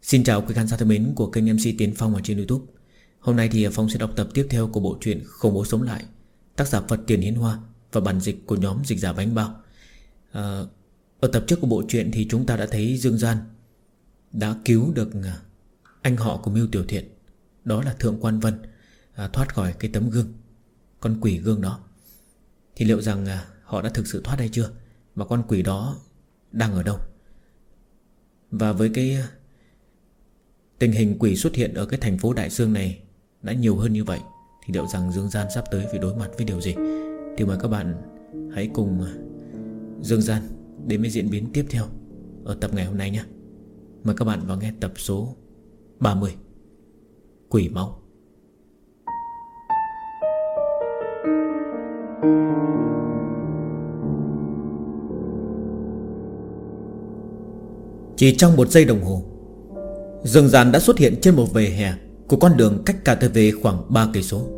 Xin chào quý khán giả thân mến của kênh MC Tiến Phong ở trên YouTube. Hôm nay thì Phong sẽ đọc tập tiếp theo của bộ truyện Khủng Bố Sống Lại, tác giả Phật Tiền Hiến Hoa và bản dịch của nhóm Dịch Giả Bánh Bao. Ở tập trước của bộ truyện thì chúng ta đã thấy Dương Gian đã cứu được anh họ của Mưu Tiểu Thiện, đó là Thượng Quan Vân, thoát khỏi cái tấm gương, con quỷ gương đó. Thì liệu rằng họ đã thực sự thoát hay chưa, và con quỷ đó đang ở đâu? Và với cái tình hình quỷ xuất hiện ở cái thành phố Đại Sương này đã nhiều hơn như vậy, thì liệu rằng Dương Gian sắp tới phải đối mặt với điều gì? Thì mời các bạn hãy cùng Dương Gian đến với diễn biến tiếp theo ở tập ngày hôm nay nhé. Mời các bạn vào nghe tập số 30, Quỷ Máu. Chỉ trong 1 giây đồng hồ, Dương Gian đã xuất hiện trên một vỉa hè của con đường cách KTV khoảng 3 cây số.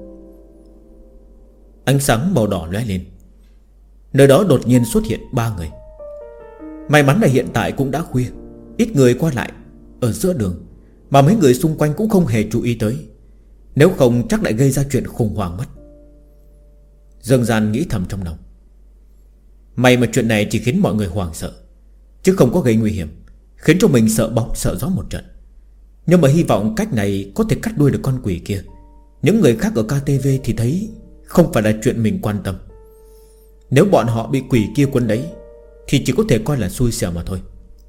Ánh sáng màu đỏ lóe lên. Nơi đó đột nhiên xuất hiện 3 người. May mắn là hiện tại cũng đã khuya, ít người qua lại ở giữa đường, mà mấy người xung quanh cũng không hề chú ý tới. Nếu không chắc lại gây ra chuyện khủng hoảng mất. Dương Gian nghĩ thầm trong lòng. May mà chuyện này chỉ khiến mọi người hoảng sợ, chứ không có gây nguy hiểm, khiến cho mình sợ bóng sợ gió một trận. Nhưng mà hy vọng cách này có thể cắt đuôi được con quỷ kia. Những người khác ở KTV thì thấy không phải là chuyện mình quan tâm. Nếu bọn họ bị quỷ kia quấn lấy thì chỉ có thể coi là xui xẻo mà thôi.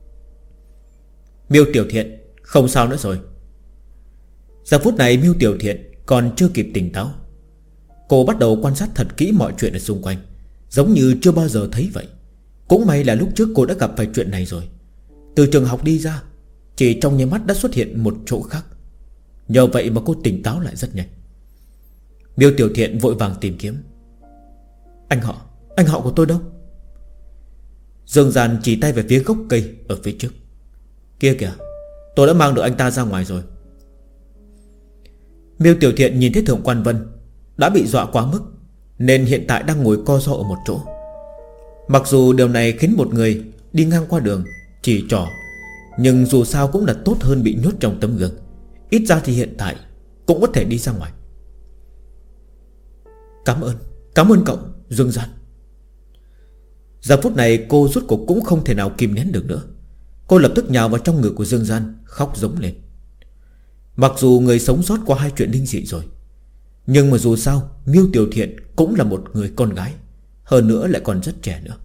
Miêu Tiểu Thiện không sao nữa rồi. Giờ phút này Miêu Tiểu Thiện còn chưa kịp tỉnh táo. Cô bắt đầu quan sát thật kỹ mọi chuyện ở xung quanh, giống như chưa bao giờ thấy vậy. Cũng may là lúc trước cô đã gặp phải chuyện này rồi. Từ trường học đi ra, chỉ trong nháy mắt đã xuất hiện một chỗ khác. Nhờ vậy mà cô tỉnh táo lại rất nhanh. Miêu Tiểu Thiện vội vàng tìm kiếm. Anh họ của tôi đâu? Dương Gian chỉ tay về phía gốc cây ở phía trước. Kia kìa, tôi đã mang được anh ta ra ngoài rồi. Miêu Tiểu Thiện nhìn thấy Thượng Quan Vân đã bị dọa quá mức, nên hiện tại đang ngồi co ro ở một chỗ. Mặc dù điều này khiến một người đi ngang qua đường chỉ trỏ, nhưng dù sao cũng là tốt hơn bị nhốt trong tấm gương. Ít ra thì hiện tại cũng có thể đi ra ngoài. Cảm ơn cậu, Dương Gian. Giờ phút này cô rốt cuộc cũng không thể nào kìm nén được nữa. Cô lập tức nhào vào trong ngực của Dương Gian, khóc giống lên. Mặc dù người sống sót qua 2 chuyện linh dị rồi, nhưng mà dù sao Miêu Tiểu Thiện cũng là một người con gái, hơn nữa lại còn rất trẻ nữa.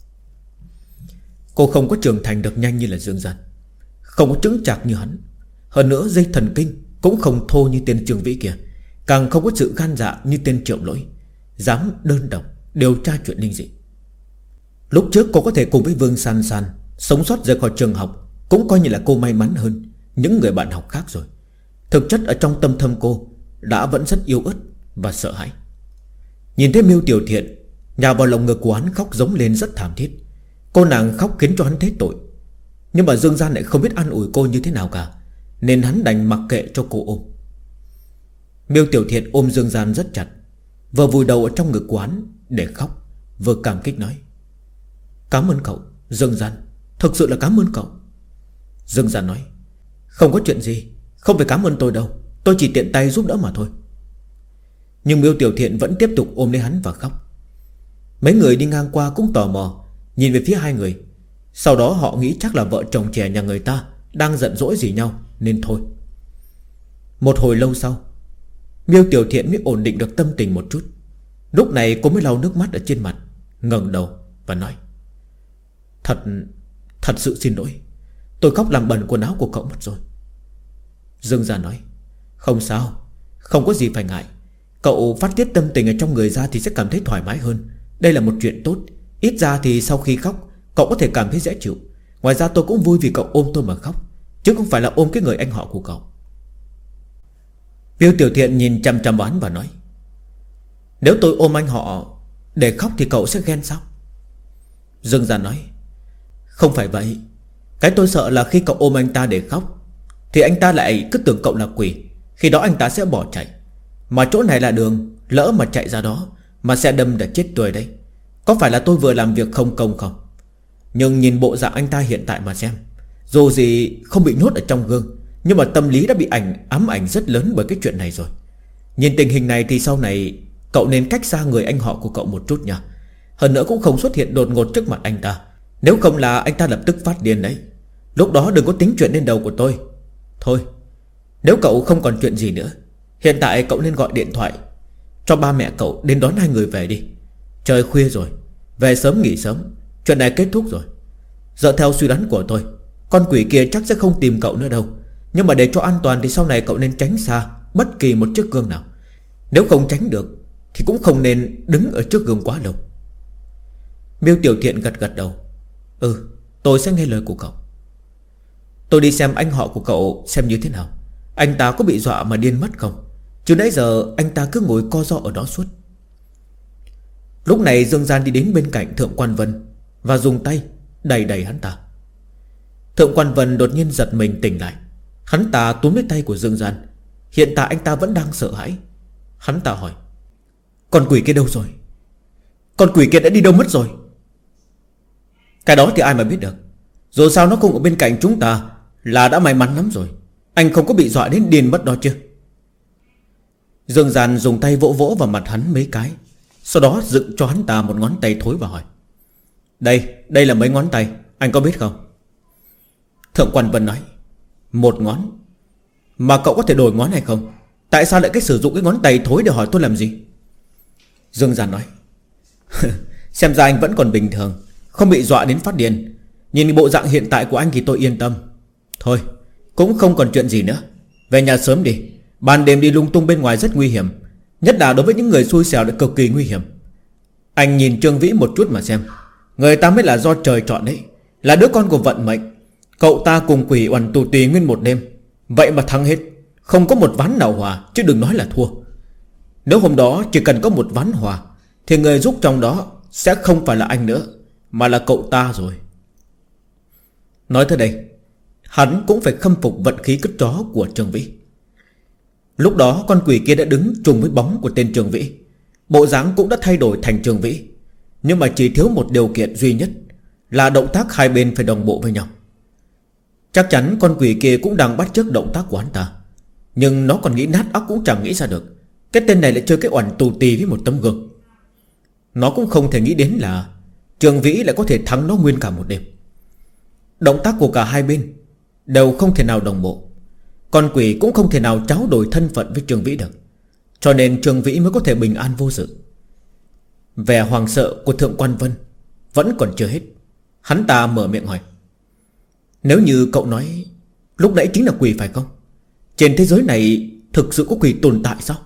Cô không có trưởng thành được nhanh như là Dương Gian, không có chững chạc như hắn. Hơn nữa dây thần kinh cũng không thô như tên Trương Vĩ kia, càng không có sự gan dạ như tên Triệu Lỗi, dám đơn độc điều tra chuyện linh dị. Lúc trước cô có thể cùng với Vương San San sống sót rời khỏi trường học, cũng coi như là cô may mắn hơn những người bạn học khác rồi. Thực chất ở trong tâm thâm cô đã vẫn rất yếu ớt và sợ hãi. Nhìn thấy Miêu Tiểu Thiện nhào vào lồng ngực của hắn khóc giống lên rất thảm thiết. Cô nàng khóc khiến cho hắn thấy tội, nhưng mà Dương Gian lại không biết an ủi cô như thế nào cả, nên hắn đành mặc kệ cho cô ôm. Miêu Tiểu Thiện ôm Dương Gian rất chặt, vừa vùi đầu ở trong ngực của hắn để khóc, vừa cảm kích nói: Cảm ơn cậu, Dương Gian, thực sự là cảm ơn cậu. Dương Gian nói: Không có chuyện gì, không phải cảm ơn tôi đâu, tôi chỉ tiện tay giúp đỡ mà thôi. Nhưng Miêu Tiểu Thiện vẫn tiếp tục ôm lấy hắn và khóc. Mấy người đi ngang qua cũng tò mò nhìn về phía 2 người. Sau đó họ nghĩ chắc là vợ chồng trẻ nhà người ta đang giận dỗi gì nhau nên thôi. Một hồi lâu sau, Miêu Tiểu Thiện mới ổn định được tâm tình một chút. Lúc này cô mới lau nước mắt ở trên mặt, ngẩng đầu và nói: Thật sự xin lỗi, tôi khóc làm bẩn quần áo của cậu mất rồi. Dương Gia nói: Không sao, không có gì phải ngại. Cậu phát tiết tâm tình ở trong người ra thì sẽ cảm thấy thoải mái hơn. Đây là một chuyện tốt. Ít ra thì sau khi khóc cậu có thể cảm thấy dễ chịu. Ngoài ra tôi cũng vui vì cậu ôm tôi mà khóc, chứ không phải là ôm cái người anh họ của cậu. Miêu Tiểu Thiện nhìn chăm chăm vào hắn và nói: Nếu tôi ôm anh họ để khóc thì cậu sẽ ghen sao? Dương Gia nói: Không phải vậy. Cái tôi sợ là khi cậu ôm anh ta để khóc thì anh ta lại cứ tưởng cậu là quỷ. Khi đó anh ta sẽ bỏ chạy. Mà chỗ này là đường, lỡ mà chạy ra đó mà xe đâm đã chết tươi đấy. Có phải là tôi vừa làm việc không công không? Nhưng nhìn bộ dạng anh ta hiện tại mà xem, dù gì không bị nhốt ở trong gương, Nhưng mà tâm lý đã bị ám ảnh rất lớn bởi cái chuyện này rồi. Nhìn tình hình này thì sau này cậu nên cách xa người anh họ của cậu một chút nha. Hơn nữa cũng không xuất hiện đột ngột trước mặt anh ta. Nếu không là anh ta lập tức phát điên đấy. Lúc đó đừng có tính chuyện lên đầu của tôi. Thôi, nếu cậu không còn chuyện gì nữa, hiện tại cậu nên gọi điện thoại cho ba mẹ cậu đến đón hai người về đi. Trời khuya rồi, về sớm nghỉ sớm. Chuyện này kết thúc rồi. Dựa theo suy đoán của tôi, con quỷ kia chắc sẽ không tìm cậu nữa đâu. Nhưng mà để cho an toàn thì sau này cậu nên tránh xa bất kỳ một chiếc gương nào. Nếu không tránh được thì cũng không nên đứng ở trước gương quá lâu. Miêu Tiểu Thiện gật gật đầu. Tôi sẽ nghe lời của cậu. Tôi đi xem anh họ của cậu xem như thế nào. Anh ta có bị dọa mà điên mất không? Chứ nãy giờ anh ta cứ ngồi co ro ở đó suốt. Lúc này Dương Gian đi đến bên cạnh Thượng Quan Vân và dùng tay đẩy đẩy hắn ta. Thượng Quan Vân đột nhiên giật mình tỉnh lại. Hắn ta túm lấy tay của Dương Gian. Hiện tại anh ta vẫn đang sợ hãi. Hắn ta hỏi: con quỷ kia đâu rồi? Con quỷ kia đã đi đâu mất rồi? Cái đó thì ai mà biết được. Dù sao nó không ở bên cạnh chúng ta là đã may mắn lắm rồi. Anh không có bị dọa đến điên mất đó chứ? Dương Gian dùng tay vỗ vỗ vào mặt hắn mấy cái, sau đó dựng cho hắn ta một ngón tay thối và hỏi: Đây là mấy ngón tay, anh có biết không? Thượng Quan Vân nói: một ngón. Mà cậu có thể đổi ngón hay không? Tại sao lại cái sử dụng cái ngón tay thối để hỏi tôi làm gì? Dương Gian nói: xem ra anh vẫn còn bình thường, không bị dọa đến phát điên. Nhìn bộ dạng hiện tại của anh thì tôi yên tâm. Thôi, cũng không còn chuyện gì nữa. Về nhà sớm đi. Ban đêm đi lung tung bên ngoài rất nguy hiểm. Nhất là đối với những người xui xẻo lại cực kỳ nguy hiểm. Anh nhìn Trương Vĩ một chút mà xem. Người ta mới là do trời chọn đấy, là đứa con của vận mệnh. Cậu ta cùng quỷ oằn tù tì nguyên một đêm, vậy mà thắng hết. Không có một ván nào hòa, chứ đừng nói là thua. Nếu hôm đó chỉ cần có một ván hòa thì người giúp trong đó sẽ không phải là anh nữa, mà là cậu ta rồi. Nói tới đây, hắn cũng phải khâm phục vận khí cứt chó của Trương Vĩ. Lúc đó con quỷ kia đã đứng trùng với bóng của tên Trương Vĩ. Bộ dáng cũng đã thay đổi thành Trương Vĩ. Nhưng mà chỉ thiếu một điều kiện duy nhất, là động tác hai bên phải đồng bộ với nhau. Chắc chắn con quỷ kia cũng đang bắt chước động tác của hắn ta. Nhưng nó còn nghĩ nát óc cũng chẳng nghĩ ra được cái tên này lại chơi cái oằn tù tì với một tấm gương. Nó cũng không thể nghĩ đến là Trương Vĩ lại có thể thắng nó nguyên cả một đêm. Động tác của cả hai bên đều không thể nào đồng bộ. Con quỷ cũng không thể nào tráo đổi thân phận với Trương Vĩ được. Cho nên Trương Vĩ mới có thể bình an vô sự. Vẻ hoàng sợ của Thượng Quan Vân vẫn còn chưa hết. Hắn ta mở miệng hỏi: nếu như cậu nói lúc nãy chính là quỷ phải không? Trên thế giới này thực sự có quỷ tồn tại sao?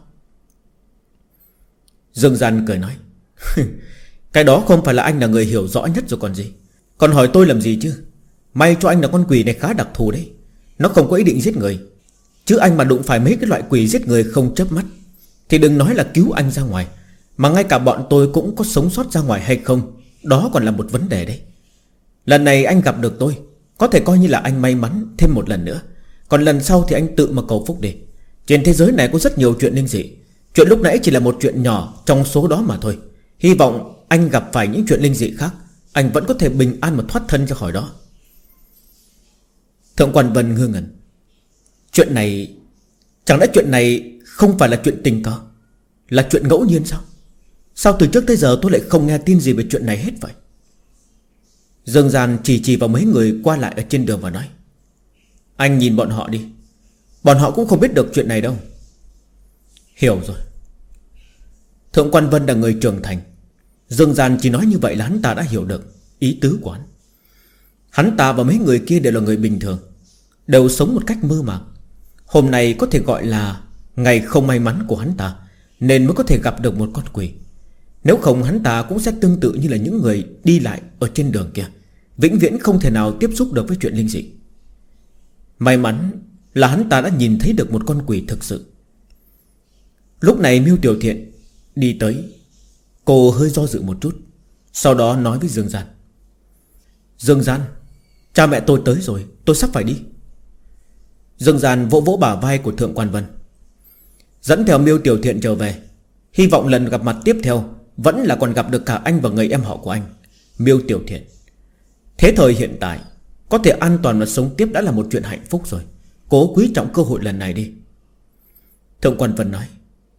Dương Gian cười nói: cái đó không phải là anh là người hiểu rõ nhất rồi còn gì. Còn hỏi tôi làm gì chứ? May cho anh là con quỷ này khá đặc thù đấy. Nó không có ý định giết người. Chứ anh mà đụng phải mấy cái loại quỷ giết người không chớp mắt thì đừng nói là cứu anh ra ngoài, mà ngay cả bọn tôi cũng có sống sót ra ngoài hay không, đó còn là một vấn đề đấy. Lần này anh gặp được tôi, có thể coi như là anh may mắn thêm một lần nữa. Còn lần sau thì anh tự mà cầu phúc đi. Trên thế giới này có rất nhiều chuyện linh dị. Chuyện lúc nãy chỉ là một chuyện nhỏ trong số đó mà thôi. Hy vọng anh gặp phải những chuyện linh dị khác, anh vẫn có thể bình an mà thoát thân ra khỏi đó. Thượng Quan Vân ngơ ngẩn. Chuyện này, chẳng lẽ chuyện này không phải là chuyện tình cờ, là chuyện ngẫu nhiên sao? Sao từ trước tới giờ tôi lại không nghe tin gì về chuyện này hết vậy? Dương Gian chỉ vào mấy người qua lại ở trên đường và nói: anh nhìn bọn họ đi, bọn họ cũng không biết được chuyện này đâu. Hiểu rồi. Thượng Quan Vân là người trưởng thành. Dương Gian chỉ nói như vậy là hắn ta đã hiểu được ý tứ của hắn. Hắn ta và mấy người kia đều là người bình thường, đều sống một cách mơ màng. Hôm nay có thể gọi là ngày không may mắn của hắn ta, nên mới có thể gặp được một con quỷ. Nếu không hắn ta cũng sẽ tương tự như là những người đi lại ở trên đường kia, vĩnh viễn không thể nào tiếp xúc được với chuyện linh dị. May mắn là hắn ta đã nhìn thấy được một con quỷ thực sự. Lúc này Miêu Tiểu Thiện đi tới. Cô hơi do dự một chút, sau đó nói với Dương Gian: Dương Gian, cha mẹ tôi tới rồi, tôi sắp phải đi. Dương Gian vỗ vỗ bả vai của Thượng Quan Vân, dẫn theo Miêu Tiểu Thiện trở về. Hy vọng lần gặp mặt tiếp theo vẫn là còn gặp được cả anh và người em họ của anh, Miêu Tiểu Thiện. Thế thời hiện tại có thể an toàn và sống tiếp đã là một chuyện hạnh phúc rồi. cố quý trọng cơ hội lần này đi. Thượng quan Vân nói.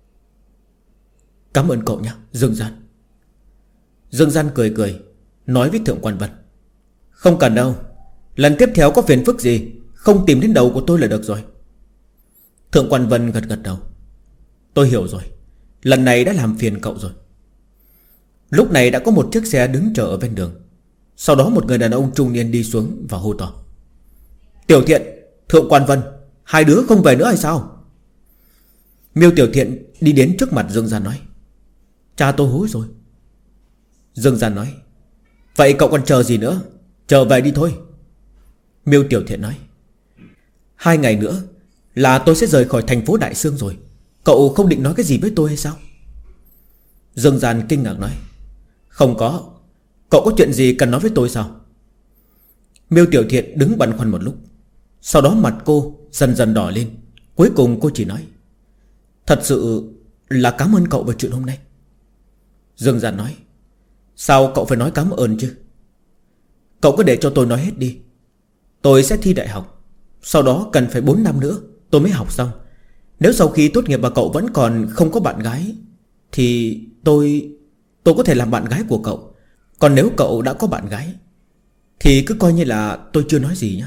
Cảm ơn cậu nhé Dương Gian. Dương Gian cười cười nói với Thượng quan Vân. Không cần đâu, lần tiếp theo có phiền phức gì không tìm đến đầu của tôi là được rồi. Thượng quan Vân gật gật đầu. Tôi hiểu rồi, lần này đã làm phiền cậu rồi. Lúc này đã có một chiếc xe đứng chờ ở ven đường. Sau đó một người đàn ông trung niên đi xuống và hô to. Tiểu Thiện, Thượng quan Vân, hai đứa không về nữa hay sao? Miêu Tiểu Thiện đi đến trước mặt Dương Gian nói. Cha tôi hối rồi. Dương Gian nói. Vậy cậu còn chờ gì nữa, trở về đi thôi. Miêu Tiểu Thiện nói. 2 ngày nữa là tôi sẽ rời khỏi thành phố Đại Sương rồi. Cậu không định nói cái gì với tôi hay sao? Dương Gian kinh ngạc nói. Không có. Cậu có chuyện gì cần nói với tôi sao? Miêu Tiểu Thiện đứng băn khoăn một lúc. Sau đó mặt cô dần dần đỏ lên. Cuối cùng cô chỉ nói. Thật sự là cảm ơn cậu về chuyện hôm nay. Dương Gian nói. Sao cậu phải nói cảm ơn chứ? Cậu cứ để cho tôi nói hết đi. Tôi sẽ thi đại học. Sau đó cần phải 4 năm nữa tôi mới học xong. Nếu sau khi tốt nghiệp mà cậu vẫn còn không có bạn gái thì tôi có thể làm bạn gái của cậu. Còn nếu cậu đã có bạn gái thì cứ coi như là tôi chưa nói gì nhé.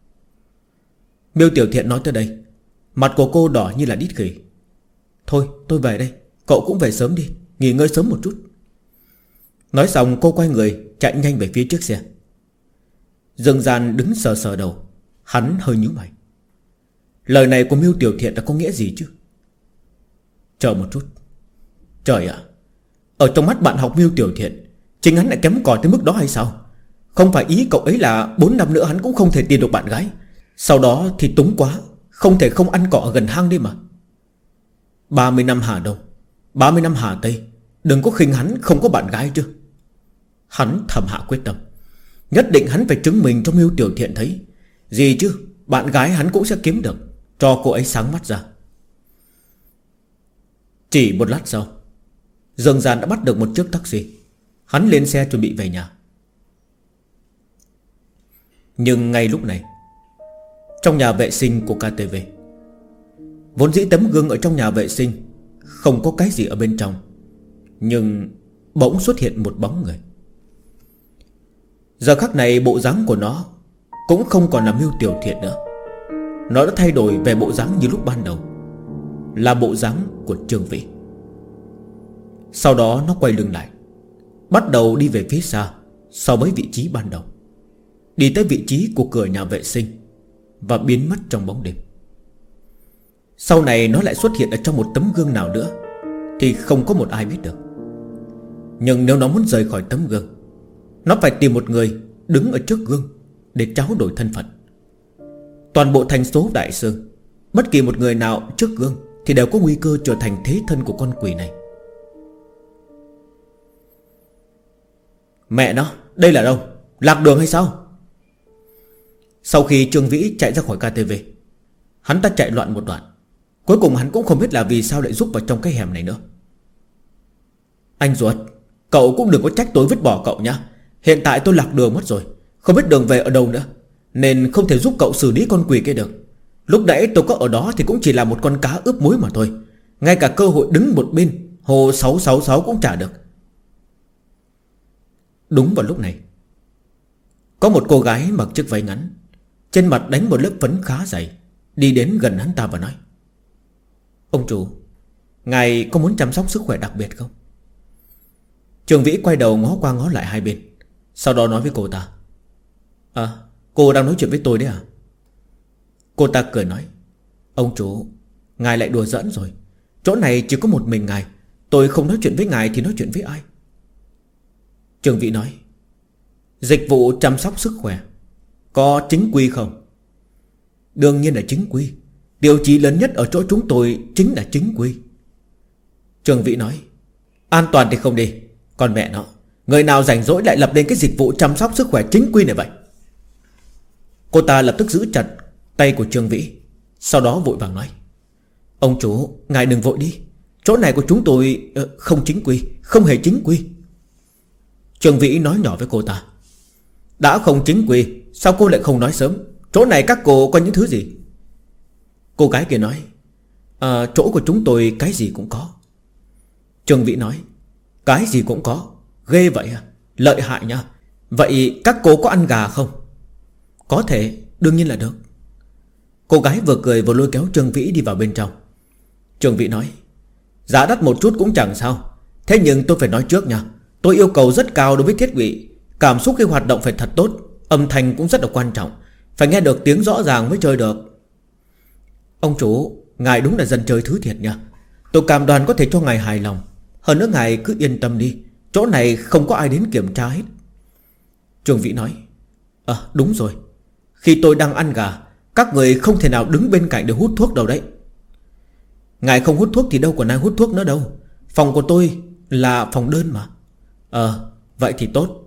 Miêu Tiểu Thiện nói tới đây, mặt của cô đỏ như là đít khỉ. Thôi tôi về đây, cậu cũng về sớm đi, nghỉ ngơi sớm một chút. Nói xong cô quay người chạy nhanh về phía trước xe. Dương Gian đứng sờ sờ đầu. Hắn hơi nhíu mày. Lời này của Miêu Tiểu Thiện đã có nghĩa gì chứ? Chờ một chút. Trời ạ, ở trong mắt bạn học Miêu Tiểu Thiện, chính hắn lại kém cỏi tới mức đó hay sao? Không phải ý cậu ấy là 4 năm nữa hắn cũng không thể tìm được bạn gái, sau đó thì túng quá, không thể không ăn cỏ ở gần hang đi mà. 30 năm Hà Đông, 30 năm Hà Tây, đừng có khinh hắn không có bạn gái chứ. Hắn thầm hạ quyết tâm, nhất định hắn phải chứng minh cho Miêu Tiểu Thiện thấy. Gì chứ, bạn gái hắn cũng sẽ kiếm được, cho cô ấy sáng mắt ra. Chỉ một lát sau, Dương Gian đã bắt được một chiếc taxi. Hắn lên xe chuẩn bị về nhà. Nhưng ngay lúc này, trong nhà vệ sinh của KTV, vốn dĩ tấm gương ở trong nhà vệ sinh không có cái gì ở bên trong, nhưng bỗng xuất hiện một bóng người. Giờ khắc này bộ dáng của nó cũng không còn là Miêu Tiểu Thiện nữa. Nó đã thay đổi về bộ dáng như lúc ban đầu, là bộ dáng của Trương Vĩ. Sau đó nó quay lưng lại, bắt đầu đi về phía xa so với vị trí ban đầu, đi tới vị trí của cửa nhà vệ sinh và biến mất trong bóng đêm. Sau này nó lại xuất hiện ở trong một tấm gương nào nữa thì không có một ai biết được. Nhưng nếu nó muốn rời khỏi tấm gương, nó phải tìm một người đứng ở trước gương để tráo đổi thân phận. Toàn bộ thành phố Đại Sương, bất kỳ một người nào trước gương thì đều có nguy cơ trở thành thế thân của con quỷ này. Mẹ nó, đây là đâu? Lạc đường hay sao? Sau khi Trương Vĩ chạy ra khỏi KTV, hắn ta chạy loạn một đoạn. Cuối cùng hắn cũng không biết là vì sao lại rúc vào trong cái hẻm này nữa. Anh ruột, cậu cũng đừng có trách tôi vứt bỏ cậu nhá. Hiện tại tôi lạc đường mất rồi, không biết đường về ở đâu nữa, nên không thể giúp cậu xử lý con quỷ kia được. Lúc nãy tôi có ở đó thì cũng chỉ là một con cá ướp muối mà thôi. Ngay cả cơ hội đứng một bên hồ 666 cũng chả được. Đúng vào lúc này, có một cô gái mặc chiếc váy ngắn, trên mặt đánh một lớp phấn khá dày, đi đến gần hắn ta và nói. Ông chủ, ngài có muốn chăm sóc sức khỏe đặc biệt không? Trường Vĩ quay đầu ngó qua ngó lại hai bên, sau đó nói với cô ta. Cô đang nói chuyện với tôi đấy à? Cô ta cười nói. Ông chủ, ngài lại đùa giỡn rồi. Chỗ này chỉ có một mình ngài, tôi không nói chuyện với ngài thì nói chuyện với ai? Trường Vĩ nói. Dịch vụ chăm sóc sức khỏe có chính quy không? Đương nhiên là chính quy. Tiêu chí lớn nhất ở chỗ chúng tôi chính là chính quy. Trường Vĩ nói. An toàn thì không đi, còn mẹ nó, người nào rảnh rỗi lại lập lên cái dịch vụ chăm sóc sức khỏe chính quy này vậy? Cô ta lập tức giữ chặt tay của Trương Vĩ, sau đó vội vàng nói. Ông chủ, ngài đừng vội đi, chỗ này của chúng tôi không chính quy, không hề chính quy. Trương Vĩ nói nhỏ với cô ta. Đã không chính quy, sao cô lại không nói sớm? Chỗ này các cô có những thứ gì? Cô gái kia nói: chỗ của chúng tôi cái gì cũng có. Trương Vĩ nói: Cái gì cũng có? Ghê vậy à? Lợi hại nha. Vậy các cô có ăn gà không? Có thể, đương nhiên là được. Cô gái vừa cười vừa lôi kéo Trương Vĩ đi vào bên trong. Trương Vĩ nói: Giá đắt một chút cũng chẳng sao. Thế nhưng tôi phải nói trước nha, tôi yêu cầu rất cao đối với thiết bị. Cảm xúc khi hoạt động phải thật tốt. Âm thanh cũng rất là quan trọng. Phải nghe được tiếng rõ ràng mới chơi được. Ông chủ, ngài đúng là dân chơi thứ thiệt nha. Tôi cam đoan có thể cho ngài hài lòng. Hơn nữa ngài cứ yên tâm đi, chỗ này không có ai đến kiểm tra hết. Trương Vĩ nói: Đúng rồi, khi tôi đang ăn gà, các người không thể nào đứng bên cạnh để hút thuốc đâu đấy. Ngài không hút thuốc thì đâu còn ai hút thuốc nữa đâu. Phòng của tôi là phòng đơn mà. Vậy thì tốt.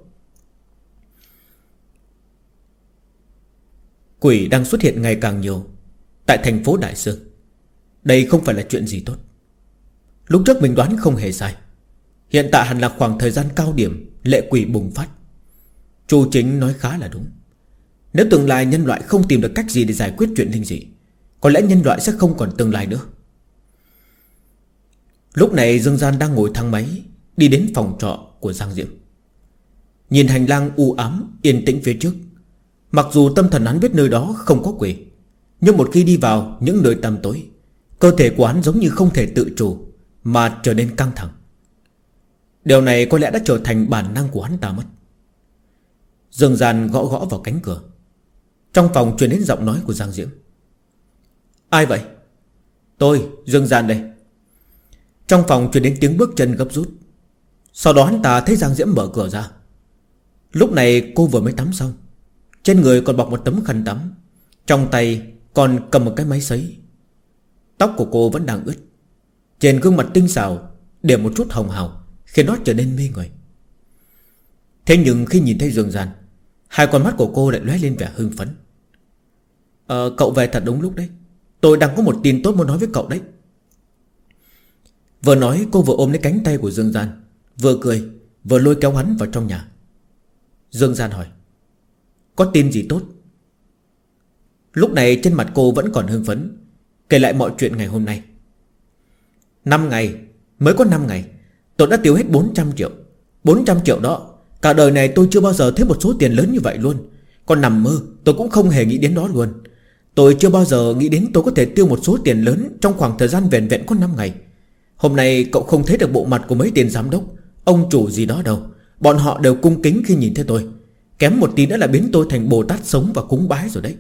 Quỷ đang xuất hiện ngày càng nhiều tại thành phố Đại Sương. Đây không phải là chuyện gì tốt. Lúc trước mình đoán không hề sai. Hiện tại hẳn là khoảng thời gian cao điểm lệ quỷ bùng phát. Chu Chính nói khá là đúng. Nếu tương lai nhân loại không tìm được cách gì để giải quyết chuyện linh dị, có lẽ nhân loại sẽ không còn tương lai nữa. Lúc này Dương Gian đang ngồi thang máy đi đến phòng trọ của Giang Diễm. Nhìn hành lang u ám yên tĩnh phía trước, mặc dù tâm thần hắn biết nơi đó không có quỷ, nhưng một khi đi vào những nơi tăm tối, cơ thể của hắn giống như không thể tự chủ mà trở nên căng thẳng. Điều này có lẽ đã trở thành bản năng của hắn ta mất. Dương Gian gõ gõ vào cánh cửa. Trong phòng truyền đến giọng nói của Giang Diễm: Ai vậy? Tôi, Dương Gian đây. Trong phòng truyền đến tiếng bước chân gấp rút. Sau đó hắn ta thấy Giang Diễm mở cửa ra. Lúc này cô vừa mới tắm xong, trên người còn bọc một tấm khăn tắm, trong tay còn cầm một cái máy sấy. Tóc của cô vẫn đang ướt. Trên gương mặt tinh xảo điểm một chút hồng hào, khiến nó trở nên mê người. Thế nhưng khi nhìn thấy Dương Gian, hai con mắt của cô lại lóe lên vẻ hưng phấn. Cậu về thật đúng lúc đấy. Tôi đang có một tin tốt muốn nói với cậu đấy. Vừa nói cô vừa ôm lấy cánh tay của Dương Gian, vừa cười vừa lôi kéo hắn vào trong nhà. Dương Gian hỏi: Có tin gì tốt? Lúc này trên mặt cô vẫn còn hưng phấn, kể lại mọi chuyện ngày hôm nay. 5 ngày, mới có 5 ngày, tôi đã tiêu hết 400 triệu. 400 triệu đó, cả đời này tôi chưa bao giờ thấy một số tiền lớn như vậy luôn. Còn nằm mơ tôi cũng không hề nghĩ đến đó luôn. Tôi chưa bao giờ nghĩ đến tôi có thể tiêu một số tiền lớn trong khoảng thời gian vẻn vẹn có 5 ngày. Hôm nay cậu không thấy được bộ mặt của mấy tiền giám đốc, ông chủ gì đó đâu. Bọn họ đều cung kính khi nhìn thấy tôi. Kém một tí nữa là biến tôi thành Bồ Tát sống và cúng bái rồi đấy.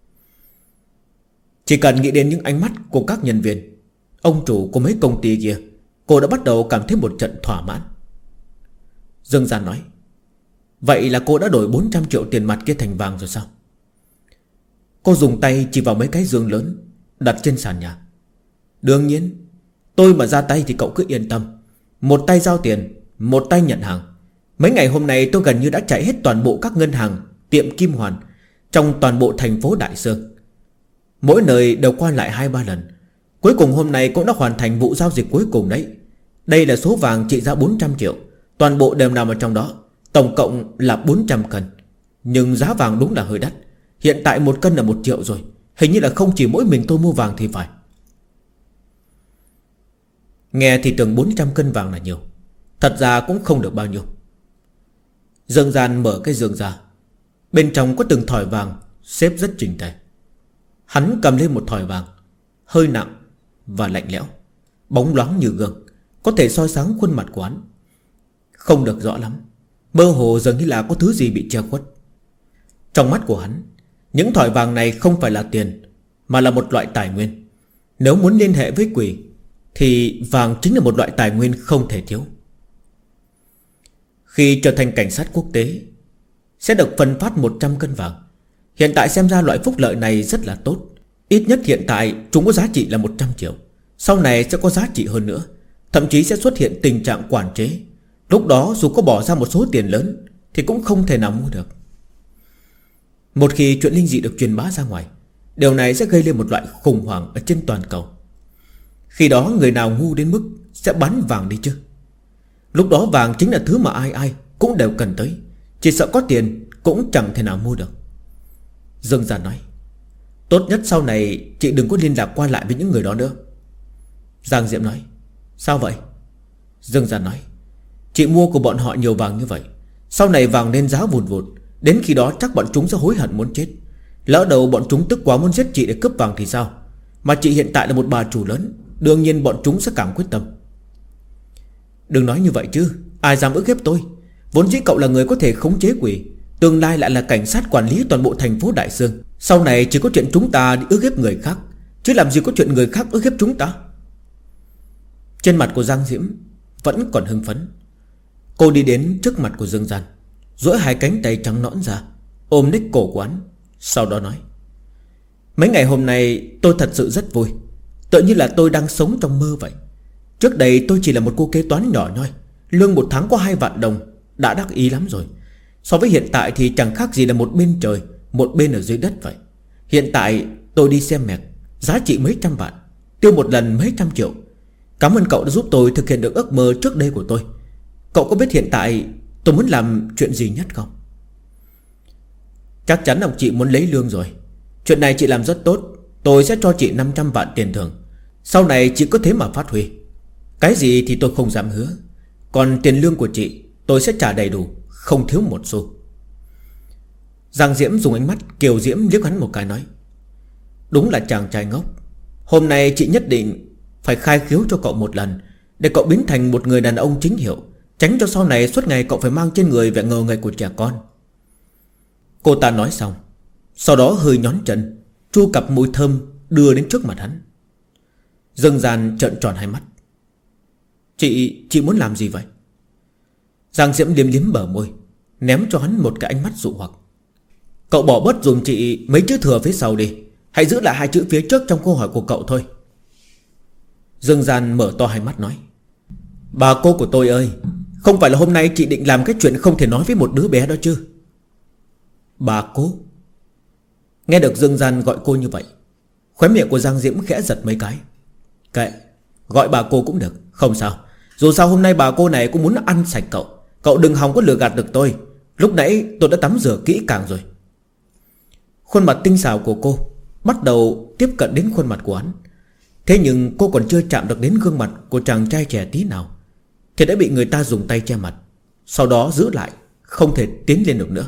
Chỉ cần nghĩ đến những ánh mắt của các nhân viên, ông chủ của mấy công ty kia, cô đã bắt đầu cảm thấy một trận thỏa mãn. Dương Gian nói: Vậy là cô đã đổi 400 triệu tiền mặt kia thành vàng rồi sao? Cô dùng tay chỉ vào mấy cái giường lớn đặt trên sàn nhà. Đương nhiên, tôi mà ra tay thì cậu cứ yên tâm. Một tay giao tiền, một tay nhận hàng. Mấy ngày hôm nay tôi gần như đã chạy hết toàn bộ các ngân hàng, tiệm kim hoàn trong toàn bộ thành phố Đại Sương. Mỗi nơi đều qua lại 2-3 lần. Cuối cùng hôm nay cũng đã hoàn thành vụ giao dịch cuối cùng đấy. Đây là số vàng trị giá 400 triệu. Toàn bộ đều nằm ở trong đó. Tổng cộng là 400 cân. Nhưng giá vàng đúng là hơi đắt. Hiện tại 1 cân là 1 triệu rồi. Hình như là không chỉ mỗi mình tôi mua vàng thì phải. Nghe thì tưởng 400 cân vàng là nhiều, thật ra cũng không được bao nhiêu. Dương Gian mở cái giường ra. Bên trong có từng thỏi vàng xếp rất chỉnh tề. Hắn cầm lên một thỏi vàng, hơi nặng và lạnh lẽo, bóng loáng như gương, có thể soi sáng khuôn mặt của hắn. Không được rõ lắm, mơ hồ dường như là có thứ gì bị che khuất. Trong mắt của hắn, những thỏi vàng này không phải là tiền, mà là một loại tài nguyên. Nếu muốn liên hệ với quỷ thì vàng chính là một loại tài nguyên không thể thiếu. Khi trở thành cảnh sát quốc tế sẽ được phân phát 100 cân vàng. Hiện tại xem ra loại phúc lợi này rất là tốt. Ít nhất hiện tại chúng có giá trị là 100 triệu. Sau này sẽ có giá trị hơn nữa. Thậm chí sẽ xuất hiện tình trạng quản chế. Lúc đó dù có bỏ ra một số tiền lớn thì cũng không thể nào mua được. Một khi chuyện linh dị được truyền bá ra ngoài, điều này sẽ gây lên một loại khủng hoảng ở trên toàn cầu. Khi đó người nào ngu đến mức sẽ bán vàng đi chứ. Lúc đó vàng chính là thứ mà ai ai cũng đều cần tới. Chỉ sợ có tiền cũng chẳng thể nào mua được. Dương Gian nói: Tốt nhất sau này chị đừng có liên lạc qua lại với những người đó nữa. Giang Diễm nói. Sao vậy? Dương Gian nói. Chị mua của bọn họ nhiều vàng như vậy, sau này vàng lên giá vụn vụt, đến khi đó chắc bọn chúng sẽ hối hận muốn chết. Lỡ đầu bọn chúng tức quá muốn giết chị để cướp vàng thì sao? Mà chị hiện tại là một bà chủ lớn, đương nhiên bọn chúng sẽ càng quyết tâm. Đừng nói như vậy chứ, ai dám ức hiếp tôi. Vốn dĩ cậu là người có thể khống chế quỷ, tương lai lại là cảnh sát quản lý toàn bộ thành phố Đại Sương. Sau này chỉ có chuyện chúng ta đi ức hiếp người khác, chứ làm gì có chuyện người khác ức hiếp chúng ta. Trên mặt của Giang Diễm vẫn còn hưng phấn. Cô đi đến trước mặt của Dương Gian, duỗi hai cánh tay trắng nõn ra, ôm lấy cổ của hắn. Sau đó nói. Mấy ngày hôm nay tôi thật sự rất vui, tựa như là tôi đang sống trong mơ vậy. Trước đây tôi chỉ là một cô kế toán nhỏ nhoi, lương một tháng có 2 vạn đồng, đã đắc ý lắm rồi. So với hiện tại thì chẳng khác gì là một bên trời, một bên ở dưới đất vậy. Hiện tại tôi đi xem mẹc, giá trị mấy trăm vạn, tiêu một lần mấy trăm triệu. Cảm ơn cậu đã giúp tôi thực hiện được ước mơ trước đây của tôi. Cậu có biết hiện tại tôi muốn làm chuyện gì nhất không? Chắc chắn ông chị muốn lấy lương rồi. Chuyện này chị làm rất tốt, tôi sẽ cho chị 500 vạn tiền thưởng. Sau này chị có thế mà phát huy. Cái gì thì tôi không dám hứa, còn tiền lương của chị tôi sẽ trả đầy đủ, không thiếu một xu. Giang Diễm dùng ánh mắt kiều diễm liếc hắn một cái nói. Đúng là chàng trai ngốc. Hôm nay chị nhất định phải khai khiếu cho cậu một lần, để cậu biến thành một người đàn ông chính hiệu, tránh cho sau này suốt ngày cậu phải mang trên người vẻ ngờ nghệch của trẻ con. Cô ta nói xong, sau đó hơi nhón chân, chu cặp mùi thơm đưa đến trước mặt hắn. Dương Gian trợn tròn hai mắt. Chị muốn làm gì vậy? Giang Diễm liếm liếm bờ môi, ném cho hắn một cái ánh mắt dụ hoặc. Cậu bỏ bớt dùm chị mấy chữ thừa phía sau đi, hãy giữ lại 2 chữ phía trước trong câu hỏi của cậu thôi. Dương Gian mở to hai mắt nói. Bà cô của tôi ơi, không phải là hôm nay chị định làm cái chuyện không thể nói với một đứa bé đó chứ? Bà cô? Nghe được Dương Gian gọi cô như vậy, khóe miệng của Giang Diễm khẽ giật mấy cái. Kệ, gọi bà cô cũng được, không sao. Dù sao hôm nay bà cô này cũng muốn ăn sạch cậu. Cậu đừng hòng có lừa gạt được tôi. Lúc nãy tôi đã tắm rửa kỹ càng rồi. Khuôn mặt tinh xảo của cô bắt đầu tiếp cận đến khuôn mặt của hắn. Thế nhưng cô còn chưa chạm được đến gương mặt của chàng trai trẻ tí nào thì đã bị người ta dùng tay che mặt, sau đó giữ lại, không thể tiến lên được nữa.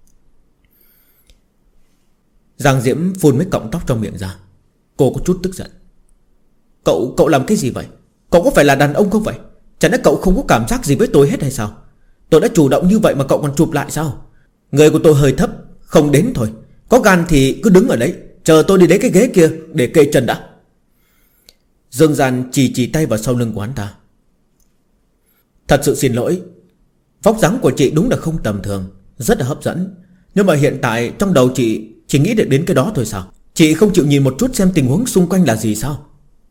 Giang Diễm phun mấy cọng tóc trong miệng ra. Cô có chút tức giận. Cậu làm cái gì vậy? Cậu có phải là đàn ông không vậy? Chẳng lẽ cậu không có cảm giác gì với tôi hết hay sao? Tôi đã chủ động như vậy mà cậu còn chụp lại sao? Người của tôi hơi thấp, không đến thôi. Có gan thì cứ đứng ở đấy, chờ tôi đi đến cái ghế kia để kê chân đã. Dương Gian chỉ tay vào sau lưng của hắn ta. Thật sự xin lỗi, vóc dáng của chị đúng là không tầm thường, rất là hấp dẫn. Nhưng mà hiện tại trong đầu chị chỉ nghĩ được đến cái đó thôi sao? Chị không chịu nhìn một chút xem tình huống xung quanh là gì sao?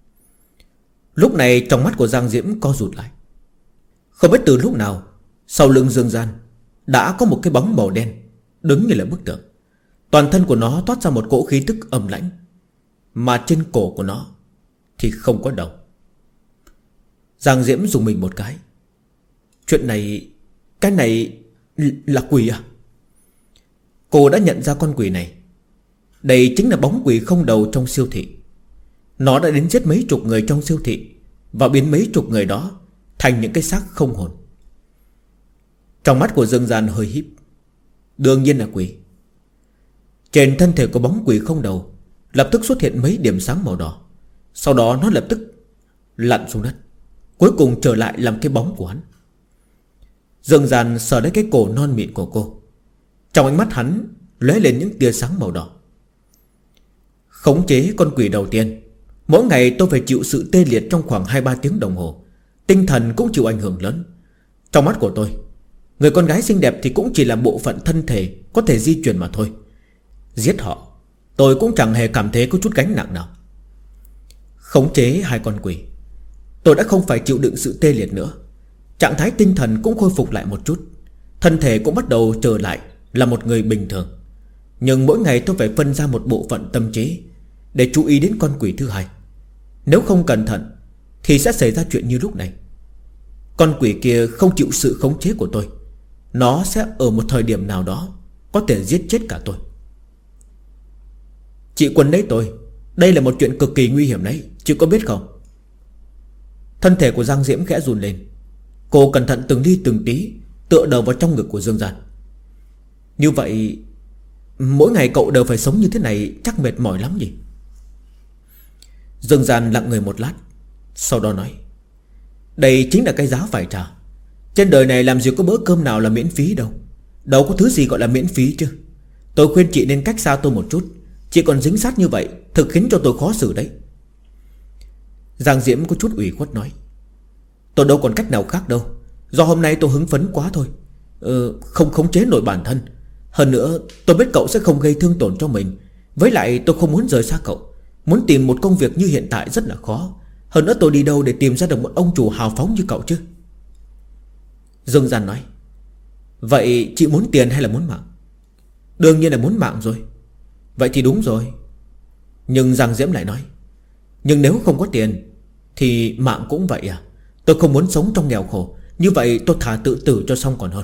Lúc này trong mắt của Giang Diễm co rụt lại. Không biết từ lúc nào, sau lưng Dương Gian đã có một cái bóng màu đen đứng như là bức tượng. Toàn thân của nó toát ra một cỗ khí tức âm lãnh, mà trên cổ của nó thì không có đầu. Giang Diễm dùng mình một cái. Chuyện này, cái này là quỷ à? Cô đã nhận ra con quỷ này. Đây chính là bóng quỷ không đầu trong siêu thị. Nó đã đến giết mấy chục người trong siêu thị và biến mấy chục người đó thành những cái xác không hồn. Trong mắt của Dương Gian hơi híp. Đương nhiên là quỷ. Trên thân thể của bóng quỷ không đầu lập tức xuất hiện mấy điểm sáng màu đỏ. Sau đó nó lập tức lặn xuống đất, cuối cùng trở lại làm cái bóng của hắn. Dương Gian sờ đến cái cổ non mịn của cô. Trong ánh mắt hắn lóe lên những tia sáng màu đỏ. Khống chế con quỷ đầu tiên, mỗi ngày tôi phải chịu sự tê liệt trong khoảng 2-3 tiếng đồng hồ. Tinh thần cũng chịu ảnh hưởng lớn. Trong mắt của tôi, người con gái xinh đẹp thì cũng chỉ là bộ phận thân thể có thể di chuyển mà thôi. Giết họ, tôi cũng chẳng hề cảm thấy có chút gánh nặng nào. Khống chế 2 con quỷ, tôi đã không phải chịu đựng sự tê liệt nữa. Trạng thái tinh thần cũng khôi phục lại một chút. Thân thể cũng bắt đầu trở lại là một người bình thường. Nhưng mỗi ngày tôi phải phân ra một bộ phận tâm trí để chú ý đến con quỷ thứ hai. Nếu không cẩn thận thì sẽ xảy ra chuyện như lúc này. Con quỷ kia không chịu sự khống chế của tôi. Nó sẽ ở một thời điểm nào đó có thể giết chết cả tôi. Chị Quân lấy tôi. Đây là một chuyện cực kỳ nguy hiểm đấy, chị có biết không? Thân thể của Giang Diễm khẽ run lên. Cô cẩn thận từng ly từng tí tựa đầu vào trong ngực của Dương Gian. Như vậy mỗi ngày cậu đều phải sống như thế này, chắc mệt mỏi lắm nhỉ? Dương Gian lặng người một lát, sau đó nói: đây chính là cái giá phải trả. Trên đời này làm gì có bữa cơm nào là miễn phí đâu. Đâu có thứ gì gọi là miễn phí chứ. Tôi khuyên chị nên cách xa tôi một chút. Chị còn dính sát như vậy thực khiến cho tôi khó xử đấy. Giang Diễm có chút ủy khuất nói: tôi đâu còn cách nào khác đâu. Do hôm nay tôi hứng phấn quá thôi. Không khống chế nổi bản thân. Hơn nữa tôi biết cậu sẽ không gây thương tổn cho mình. Với lại tôi không muốn rời xa cậu. Muốn tìm một công việc như hiện tại rất là khó. Hơn nữa tôi đi đâu để tìm ra được một ông chủ hào phóng như cậu chứ? Dương Gian nói: vậy chị muốn tiền hay là muốn mạng? Đương nhiên là muốn mạng rồi. Vậy thì đúng rồi. Nhưng Giang Diễm lại nói: nhưng nếu không có tiền thì mạng cũng vậy à? Tôi không muốn sống trong nghèo khổ. Như vậy tôi thà tự tử cho xong còn hơn.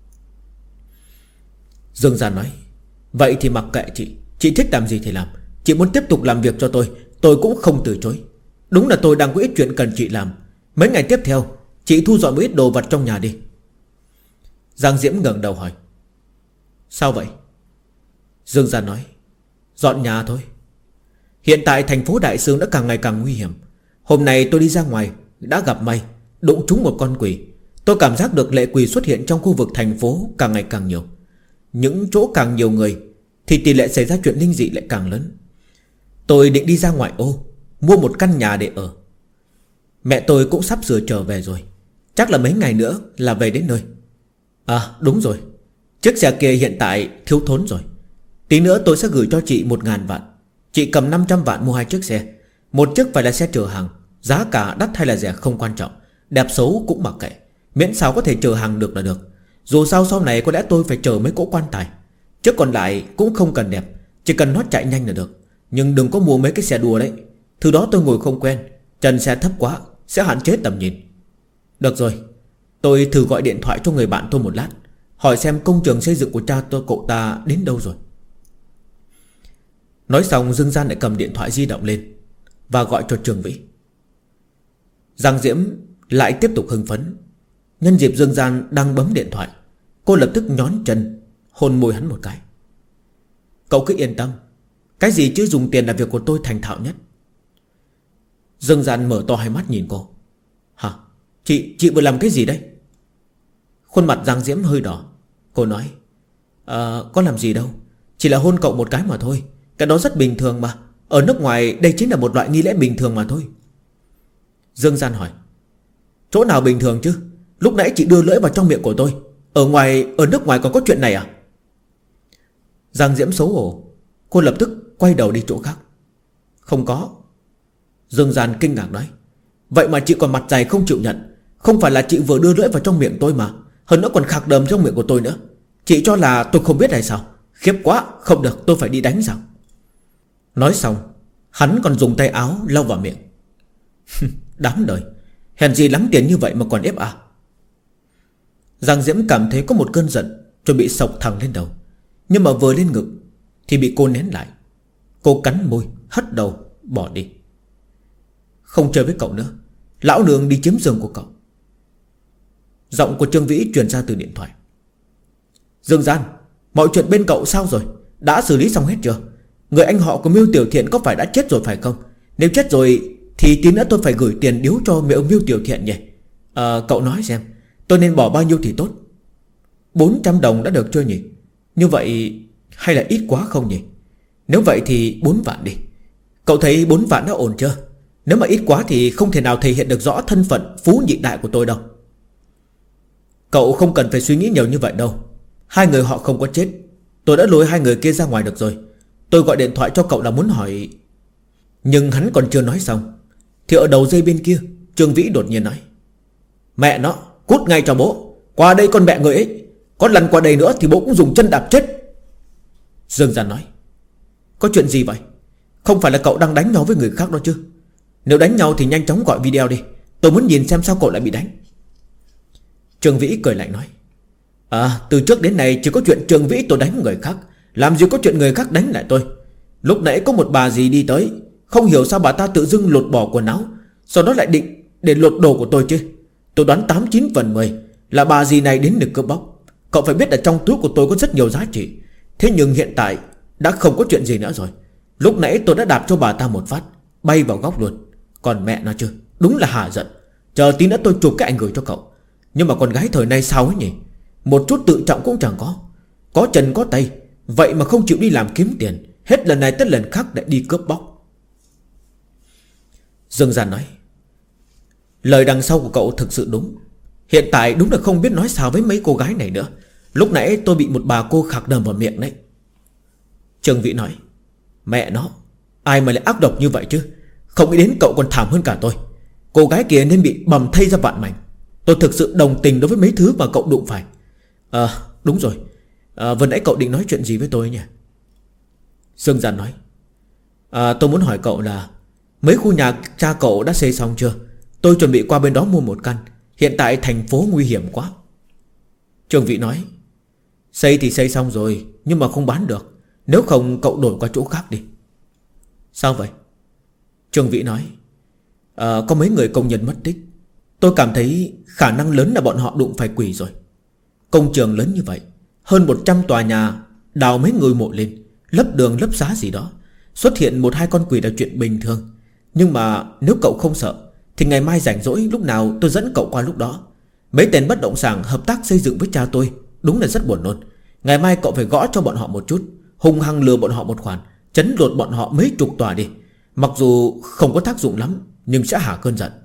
Dương Gian nói: vậy thì mặc kệ chị. Chị thích làm gì thì làm. Chị muốn tiếp tục làm việc cho tôi cũng không từ chối. Đúng là tôi đang có ít chuyện cần chị làm. Mấy ngày tiếp theo chị thu dọn một ít đồ vật trong nhà đi. Giang Diễm ngẩng đầu hỏi: sao vậy? Dương Gian nói: dọn nhà thôi. Hiện tại thành phố Đại Sương đã càng ngày càng nguy hiểm. Hôm nay tôi đi ra ngoài đã gặp may, đụng trúng một con quỷ. Tôi cảm giác được lệ quỷ xuất hiện trong khu vực thành phố càng ngày càng nhiều. Những chỗ càng nhiều người thì tỷ lệ xảy ra chuyện linh dị lại càng lớn. Tôi định đi ra ngoại ô mua một căn nhà để ở. Mẹ tôi cũng sắp sửa trở về rồi. Chắc là mấy ngày nữa là về đến nơi. À đúng rồi, chiếc xe kia hiện tại thiếu thốn rồi. Tí nữa tôi sẽ gửi cho chị 1.000 vạn. Chị cầm 500 vạn mua 2 chiếc xe. Một chiếc phải là xe chở hàng. Giá cả đắt hay là rẻ không quan trọng. Đẹp xấu cũng mặc kệ. Miễn sao có thể chở hàng được là được. Dù sao sau này có lẽ tôi phải chở mấy cỗ quan tài. Chứ còn lại cũng không cần đẹp. Chỉ cần nó chạy nhanh là được. Nhưng đừng có mua mấy cái xe đua đấy. Thứ đó tôi ngồi không quen. Trần xe thấp quá sẽ hạn chế tầm nhìn. Được rồi, tôi thử gọi điện thoại cho người bạn tôi một lát, hỏi xem công trường xây dựng của cha tôi cậu ta đến đâu rồi. Nói xong Dương Gian lại cầm điện thoại di động lên và gọi cho Trường Vĩ. Giang Diễm lại tiếp tục hưng phấn. Nhân dịp Dương Gian đang bấm điện thoại, cô lập tức nhón chân hôn môi hắn một cái. Cậu cứ yên tâm. Cái gì chứ dùng tiền là việc của tôi thành thạo nhất. Dương Gian mở to hai mắt nhìn cô. Hả? Chị vừa làm cái gì đấy? Khuôn mặt Giang Diễm hơi đỏ. Cô nói: có làm gì đâu. Chỉ là hôn cậu một cái mà thôi. Cái đó rất bình thường mà. Ở nước ngoài đây chính là một loại nghi lễ bình thường mà thôi. Dương Gian hỏi: chỗ nào bình thường chứ? Lúc nãy chị đưa lưỡi vào trong miệng của tôi. Ở nước ngoài còn có chuyện này à? Giang Diễm xấu hổ. Cô lập tức quay đầu đi chỗ khác. Không có. Dương Gian kinh ngạc nói: vậy mà chị còn mặt dày không chịu nhận. Không phải là chị vừa đưa lưỡi vào trong miệng tôi mà. Hơn nữa còn khạc đờm trong miệng của tôi nữa. Chị cho là tôi không biết hay sao? Khiếp quá, không được, tôi phải đi đánh sao? Nói xong hắn còn dùng tay áo lau vào miệng. Đáng đời. Hèn gì lắm tiền như vậy mà còn ép à? Giang Diễm cảm thấy có một cơn giận chuẩn bị sộc thẳng lên đầu. Nhưng mà vừa lên ngực thì bị cô nén lại. Cô cắn môi, hất đầu, bỏ đi. Không chơi với cậu nữa. Lão nương đi chiếm giường của cậu. Giọng của Trương Vĩ truyền ra từ điện thoại. Dương Gian, mọi chuyện bên cậu sao rồi? Đã xử lý xong hết chưa? Người anh họ của Miêu Tiểu Thiện có phải đã chết rồi phải không? Nếu chết rồi thì tí nữa tôi phải gửi tiền điếu cho mẹ ông Miêu Tiểu Thiện nhỉ? Cậu nói xem tôi nên bỏ bao nhiêu thì tốt? 400 đồng đã được chưa nhỉ? Như vậy hay là ít quá không nhỉ? Nếu vậy thì 4 vạn đi. Cậu thấy 4 vạn đã ổn chưa? Nếu mà ít quá thì không thể nào thể hiện được rõ thân phận phú nhị đại của tôi đâu. Cậu không cần phải suy nghĩ nhiều như vậy đâu. Hai người họ không có chết. Tôi đã lôi hai người kia ra ngoài được rồi. Tôi gọi điện thoại cho cậu là muốn hỏi. Nhưng hắn còn chưa nói xong thì ở đầu dây bên kia Trương Vĩ đột nhiên nói: mẹ nó, cút ngay cho bố. Qua đây con mẹ người ấy. Có lần qua đây nữa thì bố cũng dùng chân đạp chết. Dương Gian nói: có chuyện gì vậy? Không phải là cậu đang đánh nhau với người khác đó chứ? Nếu đánh nhau thì nhanh chóng gọi video đi. Tôi muốn nhìn xem sao cậu lại bị đánh. Trương Vĩ cười lạnh nói: từ trước đến nay chỉ có chuyện Trương Vĩ tôi đánh người khác. Làm gì có chuyện người khác đánh lại tôi. Lúc nãy có một bà gì đi tới, không hiểu sao bà ta tự dưng lột bỏ quần áo, sau đó lại định để lột đồ của tôi chứ. Tôi đoán 89/10 là bà gì này đến để cướp bóc. Cậu phải biết là trong túi của tôi có rất nhiều giá trị. Thế nhưng hiện tại đã không có chuyện gì nữa rồi. Lúc nãy tôi đã đạp cho bà ta một phát, bay vào góc luôn. Còn mẹ nó chứ, đúng là hả giận. Chờ tí nữa tôi chụp cái ảnh gửi cho cậu. Nhưng mà con gái thời nay sao ấy nhỉ, một chút tự trọng cũng chẳng có. Có chân có tay, vậy mà không chịu đi làm kiếm tiền, hết lần này tới lần khác lại đi cướp bóc. Dương Gian nói, lời đằng sau của cậu thực sự đúng. Hiện tại đúng là không biết nói sao với mấy cô gái này nữa. Lúc nãy tôi bị một bà cô khạc đờm vào miệng đấy. Trương Vĩ nói, mẹ nó, ai mà lại ác độc như vậy chứ. Không nghĩ đến cậu còn thảm hơn cả tôi. Cô gái kia nên bị bầm thây ra vạn mảnh. Tôi thực sự đồng tình đối với mấy thứ mà cậu đụng phải. Đúng rồi, vừa nãy cậu định nói chuyện gì với tôi nhỉ? Dương Gian nói, tôi muốn hỏi cậu là mấy khu nhà cha cậu đã xây xong chưa? Tôi chuẩn bị qua bên đó mua một căn. Hiện tại thành phố nguy hiểm quá. Trương Vĩ nói, xây thì xây xong rồi, nhưng mà không bán được. Nếu không cậu đổi qua chỗ khác đi. Sao vậy? Trương Vĩ nói, có mấy người công nhân mất tích. Tôi cảm thấy khả năng lớn là bọn họ đụng phải quỷ rồi. Công trường lớn như vậy, hơn 100 tòa nhà, đào mấy ngôi mộ lên, lấp đường lấp xá gì đó, xuất hiện 1-2 con quỷ là chuyện bình thường. Nhưng mà nếu cậu không sợ thì ngày mai rảnh rỗi lúc nào tôi dẫn cậu qua lúc đó. Mấy tên bất động sản hợp tác xây dựng với cha tôi, đúng là rất buồn nôn. Ngày mai cậu phải gõ cho bọn họ một chút, hung hăng lừa bọn họ một khoản, chấn lột bọn họ mấy chục tòa đi. Mặc dù không có tác dụng lắm, nhưng sẽ hả cơn giận.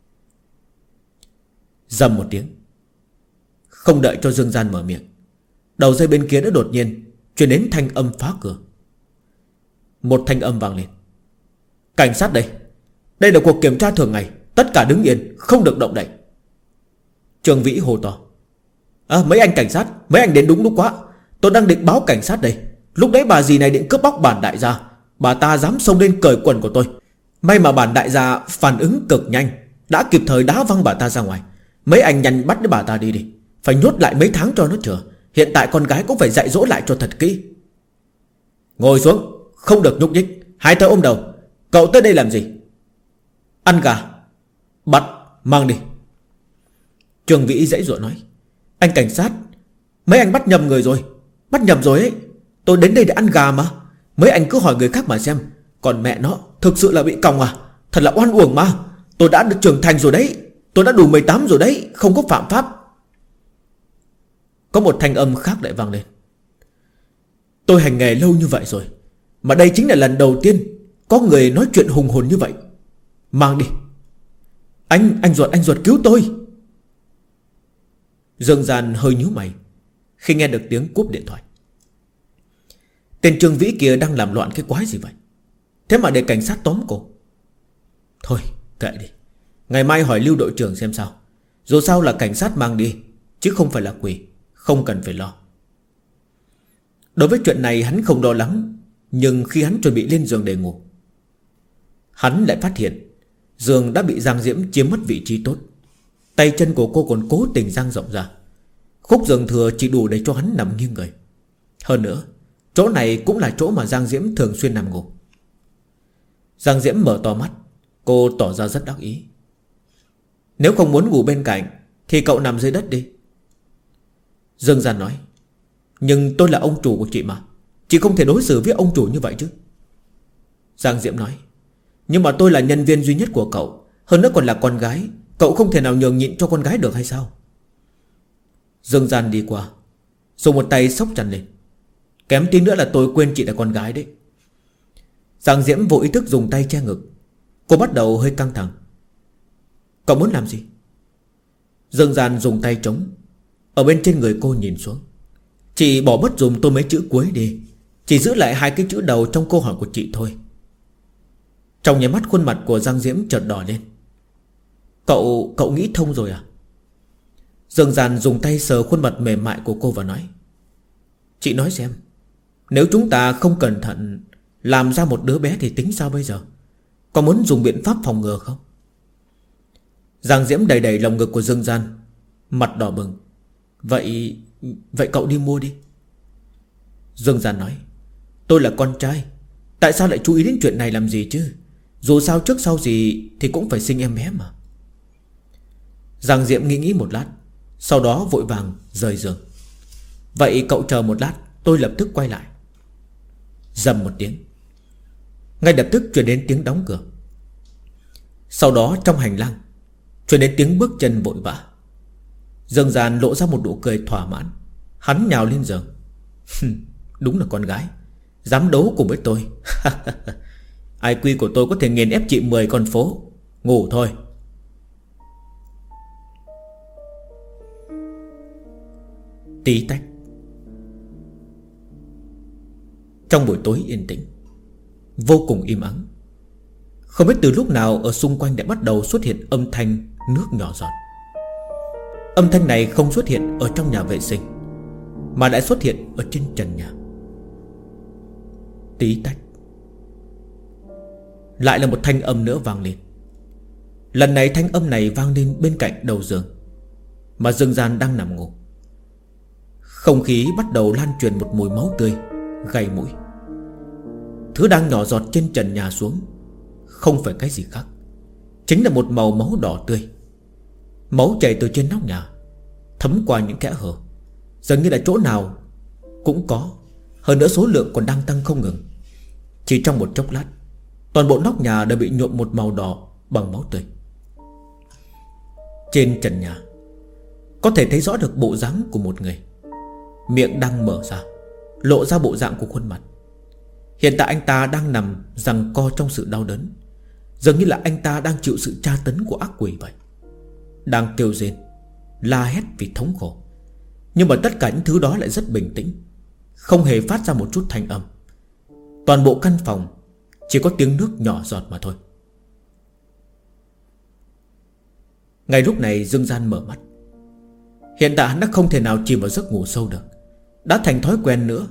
Dầm một tiếng. Không đợi cho Dương Gian mở miệng, đầu dây bên kia đã đột nhiên truyền đến thanh âm phá cửa. Một thanh âm vang lên, cảnh sát đây. Đây là cuộc kiểm tra thường ngày, tất cả đứng yên, không được động đậy. Trương Vĩ hô to, mấy anh cảnh sát, mấy anh đến đúng lúc quá. Tôi đang định báo cảnh sát đây. Lúc đấy bà dì này định cướp bóc bản đại gia. Bà ta dám xông lên cởi quần của tôi. May mà bản đại gia phản ứng cực nhanh, đã kịp thời đá văng bà ta ra ngoài. Mấy anh nhanh bắt bà ta đi. Phải nhốt lại mấy tháng cho nó chừa. Hiện tại con gái cũng phải dạy dỗ lại cho thật kỹ. Ngồi xuống, không được nhúc nhích. Hai tay ôm đầu. Cậu tới đây làm gì? Ăn gà. Bắt, mang đi. Trương Vĩ dãy dụa nói, anh cảnh sát, mấy anh bắt nhầm người rồi. Bắt nhầm rồi ấy. Tôi đến đây để ăn gà mà. Mấy anh cứ hỏi người khác mà xem. Còn mẹ nó, thực sự là bị còng à? Thật là oan uổng mà. Tôi đã được trưởng thành rồi đấy. Tôi đã đủ 18 rồi đấy. Không có phạm pháp. Có một thanh âm khác lại vang lên, tôi hành nghề lâu như vậy rồi, mà đây chính là lần đầu tiên có người nói chuyện hùng hồn như vậy. Mang đi. Anh ruột cứu tôi. Dương Gian hơi nhíu mày khi nghe được tiếng cúp điện thoại. Tên Trương Vĩ kia đang làm loạn cái quái gì vậy? Thế mà để cảnh sát tóm cô. Thôi kệ đi, ngày mai hỏi Lưu đội trưởng xem sao. Dù sao là cảnh sát mang đi, chứ không phải là quỷ. Không cần phải lo. Đối với chuyện này hắn không lo lắng. Nhưng khi hắn chuẩn bị lên giường để ngủ, hắn lại phát hiện giường đã bị Giang Diễm chiếm mất vị trí tốt. Tay chân của cô còn cố tình dang rộng ra. Khúc giường thừa chỉ đủ để cho hắn nằm nghiêng người. Hơn nữa, chỗ này cũng là chỗ mà Giang Diễm thường xuyên nằm ngủ. Giang Diễm mở to mắt. Cô tỏ ra rất đắc ý. Nếu không muốn ngủ bên cạnh thì cậu nằm dưới đất đi. Dương Gian nói, nhưng tôi là ông chủ của chị mà. Chị không thể đối xử với ông chủ như vậy chứ. Giang Diễm nói, nhưng mà tôi là nhân viên duy nhất của cậu, hơn nữa còn là con gái. Cậu không thể nào nhường nhịn cho con gái được hay sao? Dương Gian đi qua, dùng một tay xốc chăn lên. Kém tí nữa là tôi quên chị là con gái đấy. Giang Diễm vô ý thức dùng tay che ngực. Cô bắt đầu hơi căng thẳng. Cậu muốn làm gì? Dương Gian dùng tay chống ở bên trên người cô nhìn xuống. Chị bỏ bớt dùm tôi mấy chữ cuối đi. Chỉ giữ lại 2 cái chữ đầu trong câu hỏi của chị thôi. Trong nháy mắt khuôn mặt của Giang Diễm chợt đỏ lên. Cậu nghĩ thông rồi à? Dương Gian dùng tay sờ khuôn mặt mềm mại của cô và nói, chị nói xem, nếu chúng ta không cẩn thận làm ra một đứa bé thì tính sao bây giờ? Có muốn dùng biện pháp phòng ngừa không? Giang Diễm đẩy đẩy lồng ngực của Dương Gian, mặt đỏ bừng. Vậy cậu đi mua đi. Dương Gian nói, tôi là con trai, Tại sao lại chú ý đến chuyện này làm gì chứ? Dù sao trước sau gì thì cũng phải sinh em bé mà. Giang Diệm nghĩ một lát, sau đó vội vàng rời giường. Vậy cậu chờ một lát, tôi lập tức quay lại. Rầm một tiếng, ngay lập tức truyền đến tiếng đóng cửa. Sau đó trong hành lang truyền đến tiếng bước chân vội vã. Dương Gian lộ ra một nụ cười thỏa mãn. Hắn nhào lên giường. Đúng là con gái, dám đấu cùng với tôi. IQ của tôi có thể nghiền ép chị 10 con phố. Ngủ thôi. Tí tách. Trong buổi tối yên tĩnh, vô cùng im ắng. Không biết từ lúc nào ở xung quanh đã bắt đầu xuất hiện âm thanh nước nhỏ giọt. Âm thanh này không xuất hiện ở trong nhà vệ sinh, mà lại xuất hiện ở trên trần nhà. Tí tách. Lại là một thanh âm nữa vang lên. Lần này thanh âm này vang lên bên cạnh đầu giường mà Dương Gian đang nằm ngủ. Không khí bắt đầu lan truyền một mùi máu tươi gay mũi. Thứ đang nhỏ giọt trên trần nhà xuống không phải cái gì khác, chính là một màu máu đỏ tươi. Máu chảy từ trên nóc nhà, thấm qua những kẽ hở, dường như là chỗ nào cũng có. Hơn nữa số lượng còn đang tăng không ngừng. Chỉ trong một chốc lát, toàn bộ nóc nhà đã bị nhuộm một màu đỏ bằng máu tươi. Trên trần nhà có thể thấy rõ được bộ dáng của một người, miệng đang mở ra, lộ ra bộ dạng của khuôn mặt. Hiện tại anh ta đang nằm giằng co trong sự đau đớn, dường như là anh ta đang chịu sự tra tấn của ác quỷ vậy. Đang kêu rên, la hét vì thống khổ. Nhưng mà tất cả những thứ đó lại rất bình tĩnh, không hề phát ra một chút thanh âm. Toàn bộ căn phòng chỉ có tiếng nước nhỏ giọt mà thôi. Ngay lúc này Dương Gian mở mắt. Hiện tại hắn đã không thể nào chìm vào giấc ngủ sâu được, đã thành thói quen nữa.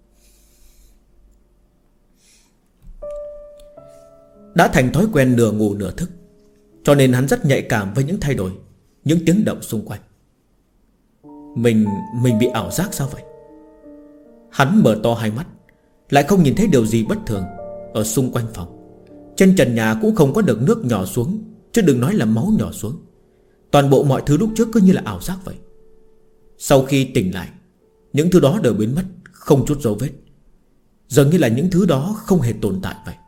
Đã thành thói quen nửa ngủ nửa thức, cho nên hắn rất nhạy cảm với những thay đổi, những tiếng động xung quanh. Mình bị ảo giác sao vậy? Hắn mở to hai mắt, lại không nhìn thấy điều gì bất thường ở xung quanh phòng. Trên trần nhà cũng không có được nước nhỏ xuống, chứ đừng nói là máu nhỏ xuống. Toàn bộ mọi thứ lúc trước cứ như là ảo giác vậy. Sau khi tỉnh lại, những thứ đó đều biến mất, không chút dấu vết, dường như là những thứ đó không hề tồn tại vậy.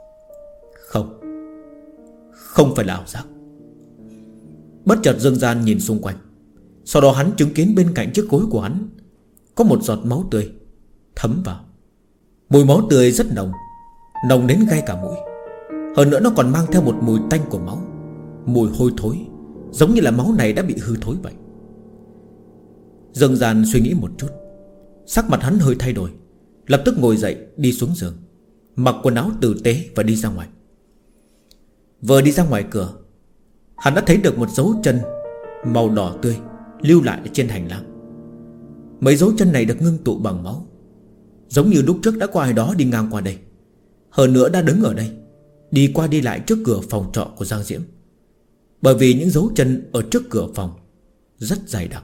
Không phải là ảo giác. Bất chợt Dương Gian nhìn xung quanh, sau đó hắn chứng kiến bên cạnh chiếc gối của hắn có một giọt máu tươi thấm vào. Mùi máu tươi rất nồng, nồng đến gai cả mũi. Hơn nữa nó còn mang theo một mùi tanh của máu, mùi hôi thối, giống như là máu này đã bị hư thối vậy. Dương Gian suy nghĩ một chút, sắc mặt hắn hơi thay đổi, lập tức ngồi dậy đi xuống giường, mặc quần áo tử tế và đi ra ngoài. Vừa đi ra ngoài cửa, hắn đã thấy được một dấu chân màu đỏ tươi lưu lại trên hành lang. Mấy dấu chân này được ngưng tụ bằng máu, giống như lúc trước đã có ai đó đi ngang qua đây. Hơn nữa đã đứng ở đây, đi qua đi lại trước cửa phòng trọ của Giang Diễm. Bởi vì những dấu chân ở trước cửa phòng rất dày đặc.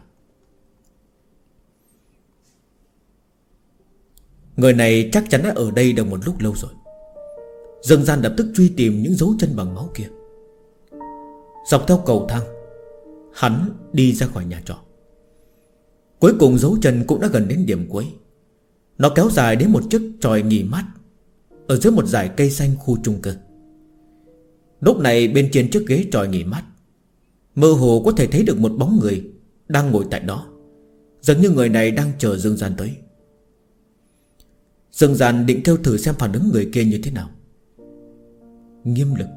Người này chắc chắn đã ở đây được một lúc lâu rồi. Dương Gian lập tức truy tìm những dấu chân bằng máu kia. Dọc theo cầu thang, hắn đi ra khỏi nhà trọ. Cuối cùng dấu chân cũng đã gần đến điểm cuối. Nó kéo dài đến một chiếc chòi nghỉ mát ở dưới một dải cây xanh khu chung cư. Lúc này bên trên chiếc ghế chòi nghỉ mát, mơ hồ có thể thấy được một bóng người đang ngồi tại đó, dường như người này đang chờ Dương Gian tới. Dương Gian định kêu thử xem phản ứng người kia như thế nào. Nghiêm lực.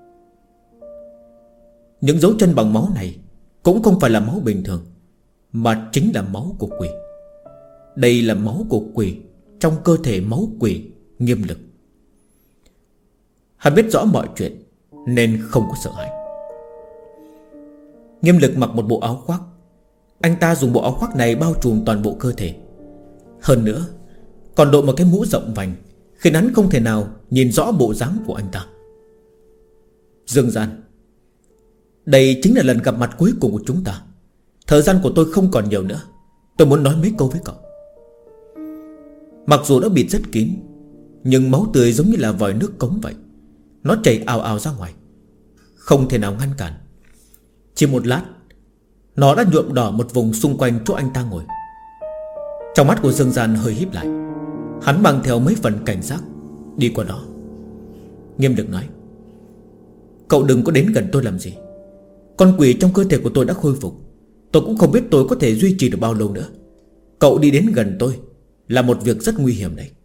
Những dấu chân bằng máu này cũng không phải là máu bình thường, mà chính là máu của quỷ. Đây là máu của quỷ trong cơ thể máu quỷ Nghiêm lực. Hắn biết rõ mọi chuyện nên không có sợ hãi. Nghiêm lực mặc một bộ áo khoác. Anh ta dùng bộ áo khoác này bao trùm toàn bộ cơ thể. Hơn nữa còn đội một cái mũ rộng vành, khiến hắn không thể nào nhìn rõ bộ dáng của anh ta. Dương Gian, đây chính là lần gặp mặt cuối cùng của chúng ta. Thời gian của tôi không còn nhiều nữa, tôi muốn nói mấy câu với cậu. Mặc dù đã bịt rất kín, Nhưng máu tươi giống như là vòi nước cống vậy, nó chảy ào ào ra ngoài, không thể nào ngăn cản. Chỉ một lát, nó đã nhuộm đỏ một vùng xung quanh chỗ anh ta ngồi. Trong mắt của Dương Gian hơi híp lại, hắn mang theo mấy phần cảnh giác đi qua đó. Nghiêm Lực nói: cậu đừng có đến gần tôi làm gì. Con quỷ trong cơ thể của tôi đã khôi phục, tôi cũng không biết tôi có thể duy trì được bao lâu nữa. Cậu đi đến gần tôi là một việc rất nguy hiểm đấy.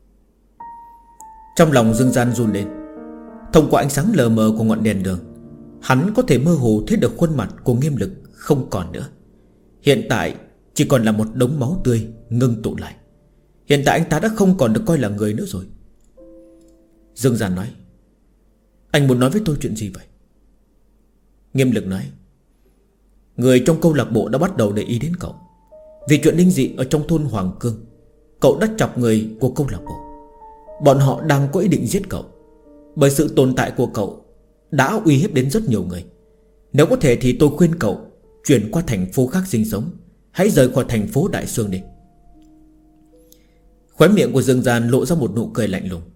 Trong lòng Dương Gian run lên. Thông qua ánh sáng lờ mờ của ngọn đèn đường, hắn có thể mơ hồ thấy được khuôn mặt của Nghiêm Lực không còn nữa. Hiện tại chỉ còn là một đống máu tươi ngưng tụ lại. Hiện tại anh ta đã không còn được coi là người nữa rồi. Dương Gian nói: anh muốn nói với tôi chuyện gì vậy? Nghiêm Lực nói: người trong câu lạc bộ đã bắt đầu để ý đến cậu. Vì chuyện linh dị ở trong thôn Hoàng Cương, cậu đã chọc người của câu lạc bộ. Bọn họ đang có ý định giết cậu. Bởi sự tồn tại của cậu đã uy hiếp đến rất nhiều người. Nếu có thể thì tôi khuyên cậu chuyển qua thành phố khác sinh sống. Hãy rời khỏi thành phố Đại Sương đi. Khóe miệng của Dương Gian lộ ra một nụ cười lạnh lùng.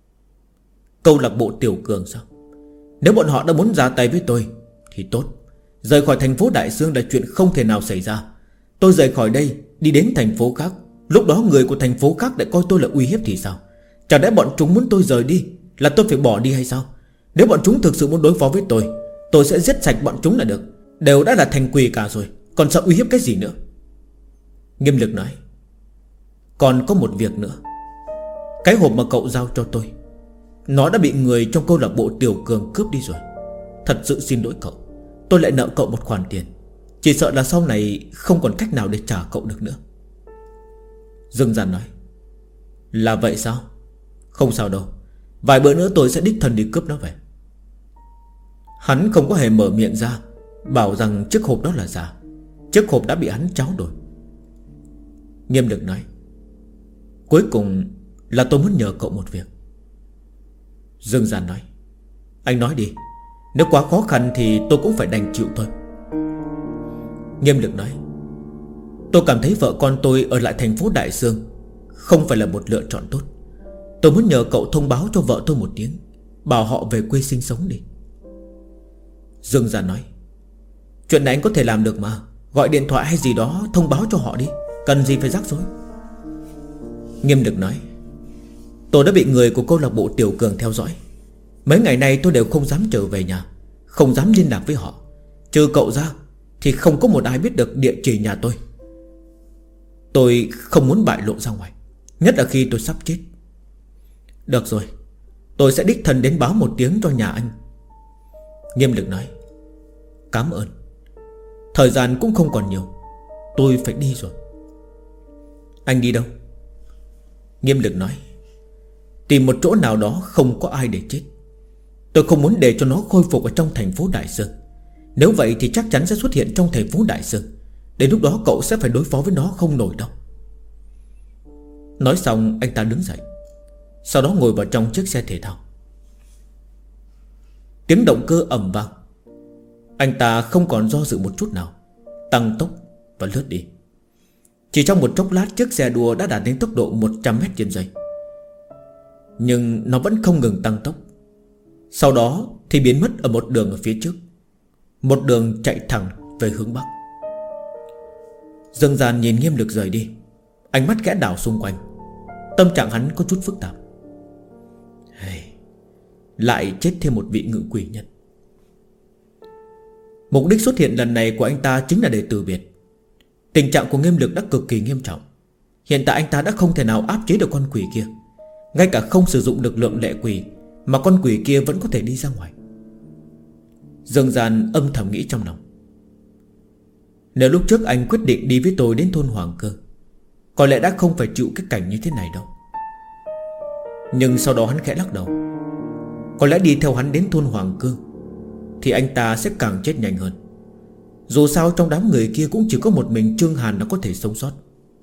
Câu lạc bộ Tiểu Cường sao? Nếu bọn họ đã muốn ra tay với tôi thì tốt. Rời khỏi thành phố Đại Sương là chuyện không thể nào xảy ra. Tôi rời khỏi đây đi đến thành phố khác, lúc đó người của thành phố khác lại coi tôi là uy hiếp thì sao? Chẳng lẽ bọn chúng muốn tôi rời đi là tôi phải bỏ đi hay sao? Nếu bọn chúng thực sự muốn đối phó với tôi sẽ giết sạch bọn chúng là được. Đều đã là thành quỷ cả rồi, còn sợ uy hiếp cái gì nữa? Nghiêm Lực nói: còn có một việc nữa. Cái hộp mà cậu giao cho tôi, nó đã bị người trong câu lạc bộ Tiểu Cường cướp đi rồi. Thật sự xin lỗi cậu. Tôi lại nợ cậu một khoản tiền. Chỉ sợ là sau này không còn cách nào để trả cậu được nữa. Dương Gian nói: là vậy sao? Không sao đâu, vài bữa nữa tôi sẽ đích thân đi cướp nó về. Hắn không có hề mở miệng ra bảo rằng chiếc hộp đó là giả. Chiếc hộp đã bị hắn tráo đổi. Nghiêm Lực nói: cuối cùng là tôi muốn nhờ cậu một việc. Dương Gian nói: anh nói đi. Nếu quá khó khăn thì tôi cũng phải đành chịu thôi. Nghiêm Lực nói: tôi cảm thấy vợ con tôi ở lại thành phố Đại Sương không phải là một lựa chọn tốt. Tôi muốn nhờ cậu thông báo cho vợ tôi một tiếng, bảo họ về quê sinh sống đi. Dương Gian nói: chuyện này anh có thể làm được mà. Gọi điện thoại hay gì đó thông báo cho họ đi, cần gì phải rắc rối. Nghiêm Lực nói: tôi đã bị người của câu lạc bộ Tiểu Cường theo dõi. Mấy ngày nay tôi đều không dám trở về nhà, không dám liên lạc với họ. Trừ cậu ra thì không có một ai biết được địa chỉ nhà tôi. Tôi không muốn bại lộ ra ngoài, nhất là khi tôi sắp chết. Được rồi, tôi sẽ đích thân đến báo một tiếng cho nhà anh. Nghiêm Lực nói: cảm ơn. Thời gian cũng không còn nhiều, tôi phải đi rồi. Anh đi đâu? Nghiêm Lực nói: tìm một chỗ nào đó không có ai để chết. Tôi không muốn để cho nó khôi phục ở trong thành phố Đại Sương. Nếu vậy thì chắc chắn sẽ xuất hiện trong thành phố Đại Sương. Đến lúc đó cậu sẽ phải đối phó với nó không nổi đâu. Nói xong anh ta đứng dậy, sau đó ngồi vào trong chiếc xe thể thao. Tiếng động cơ ầm vang. Anh ta không còn do dự một chút nào, tăng tốc và lướt đi. Chỉ trong một chốc lát, chiếc xe đua đã đạt đến tốc độ 100m/giây. Nhưng nó vẫn không ngừng tăng tốc. Sau đó thì biến mất ở một đường ở phía trước, một đường chạy thẳng về hướng Bắc. Dương Gian nhìn Nghiêm Lực rời đi, ánh mắt khẽ đảo xung quanh. Tâm trạng hắn có chút phức tạp. Lại chết thêm một vị ngự quỷ nhân. Mục đích xuất hiện lần này của anh ta chính là để từ biệt. Tình trạng của Nghiêm Lực đã cực kỳ nghiêm trọng. Hiện tại anh ta đã không thể nào áp chế được con quỷ kia. Ngay cả không sử dụng lực lượng lệ quỷ mà con quỷ kia vẫn có thể đi ra ngoài. Dương Gian âm thầm nghĩ trong lòng: nếu lúc trước anh quyết định đi với tôi đến thôn Hoàng Cơ, có lẽ đã không phải chịu cái cảnh như thế này đâu. Nhưng sau đó hắn khẽ lắc đầu. Có lẽ đi theo hắn đến thôn Hoàng Cương thì anh ta sẽ càng chết nhanh hơn. Dù sao trong đám người kia cũng chỉ có một mình Trương Hàn nó có thể sống sót.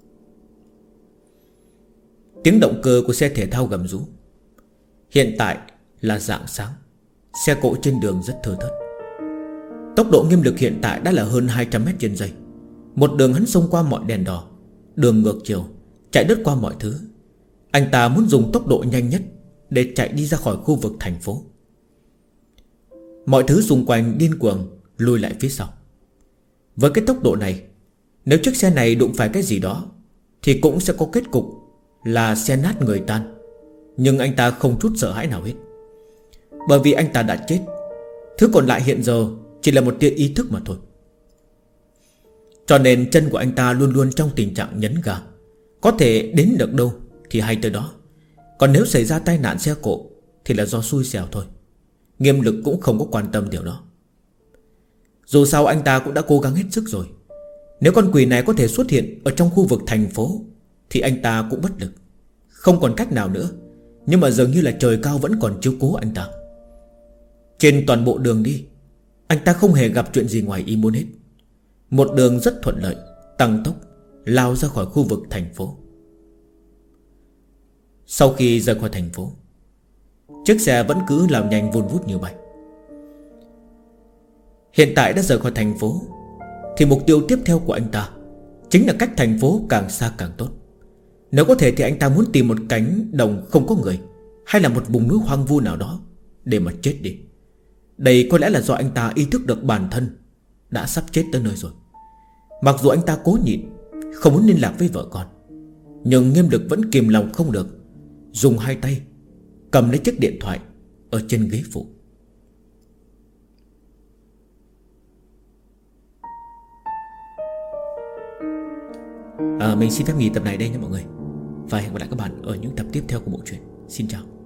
Tiếng động cơ của xe thể thao gầm rú. Hiện tại là rạng sáng. Xe cộ trên đường rất thưa thớt. Tốc độ Nghiêm Lực hiện tại đã là hơn 200m/giây. Một đường hắn xông qua mọi đèn đỏ, đường ngược chiều, chạy đứt qua mọi thứ. Anh ta muốn dùng tốc độ nhanh nhất để chạy đi ra khỏi khu vực thành phố. Mọi thứ xung quanh điên cuồng lùi lại phía sau. Với cái tốc độ này, nếu chiếc xe này đụng phải cái gì đó thì cũng sẽ có kết cục là xe nát người tan. Nhưng anh ta không chút sợ hãi nào hết, bởi vì anh ta đã chết. Thứ còn lại hiện giờ chỉ là một tia ý thức mà thôi. Cho nên chân của anh ta luôn luôn trong tình trạng nhấn ga. Có thể đến được đâu thì hay tới đó. Còn nếu xảy ra tai nạn xe cộ thì là do xui xẻo thôi. Nghiêm Lực cũng không có quan tâm điều đó. Dù sao anh ta cũng đã cố gắng hết sức rồi. Nếu con quỷ này có thể xuất hiện ở trong khu vực thành phố thì anh ta cũng bất lực, không còn cách nào nữa. Nhưng mà dường như là trời cao vẫn còn chiếu cố anh ta. Trên toàn bộ đường đi, anh ta không hề gặp chuyện gì ngoài ý muốn hết. Một đường rất thuận lợi, tăng tốc lao ra khỏi khu vực thành phố. Sau khi rời khỏi thành phố, chiếc xe vẫn cứ lao nhanh vun vút như bay. Hiện tại đã rời khỏi thành phố thì mục tiêu tiếp theo của anh ta chính là cách thành phố càng xa càng tốt. Nếu có thể thì anh ta muốn tìm một cánh đồng không có người, hay là một vùng núi hoang vu nào đó để mà chết đi. Đây có lẽ là do anh ta ý thức được bản thân đã sắp chết tới nơi rồi. Mặc dù anh ta cố nhịn, không muốn liên lạc với vợ con, nhưng Nghiêm Lực vẫn kìm lòng không được, dùng hai tay cầm lấy chiếc điện thoại ở trên ghế phụ. Mình xin phép nghỉ tập này đây nha mọi người, và hẹn gặp lại các bạn ở những tập tiếp theo của bộ truyện. Xin chào.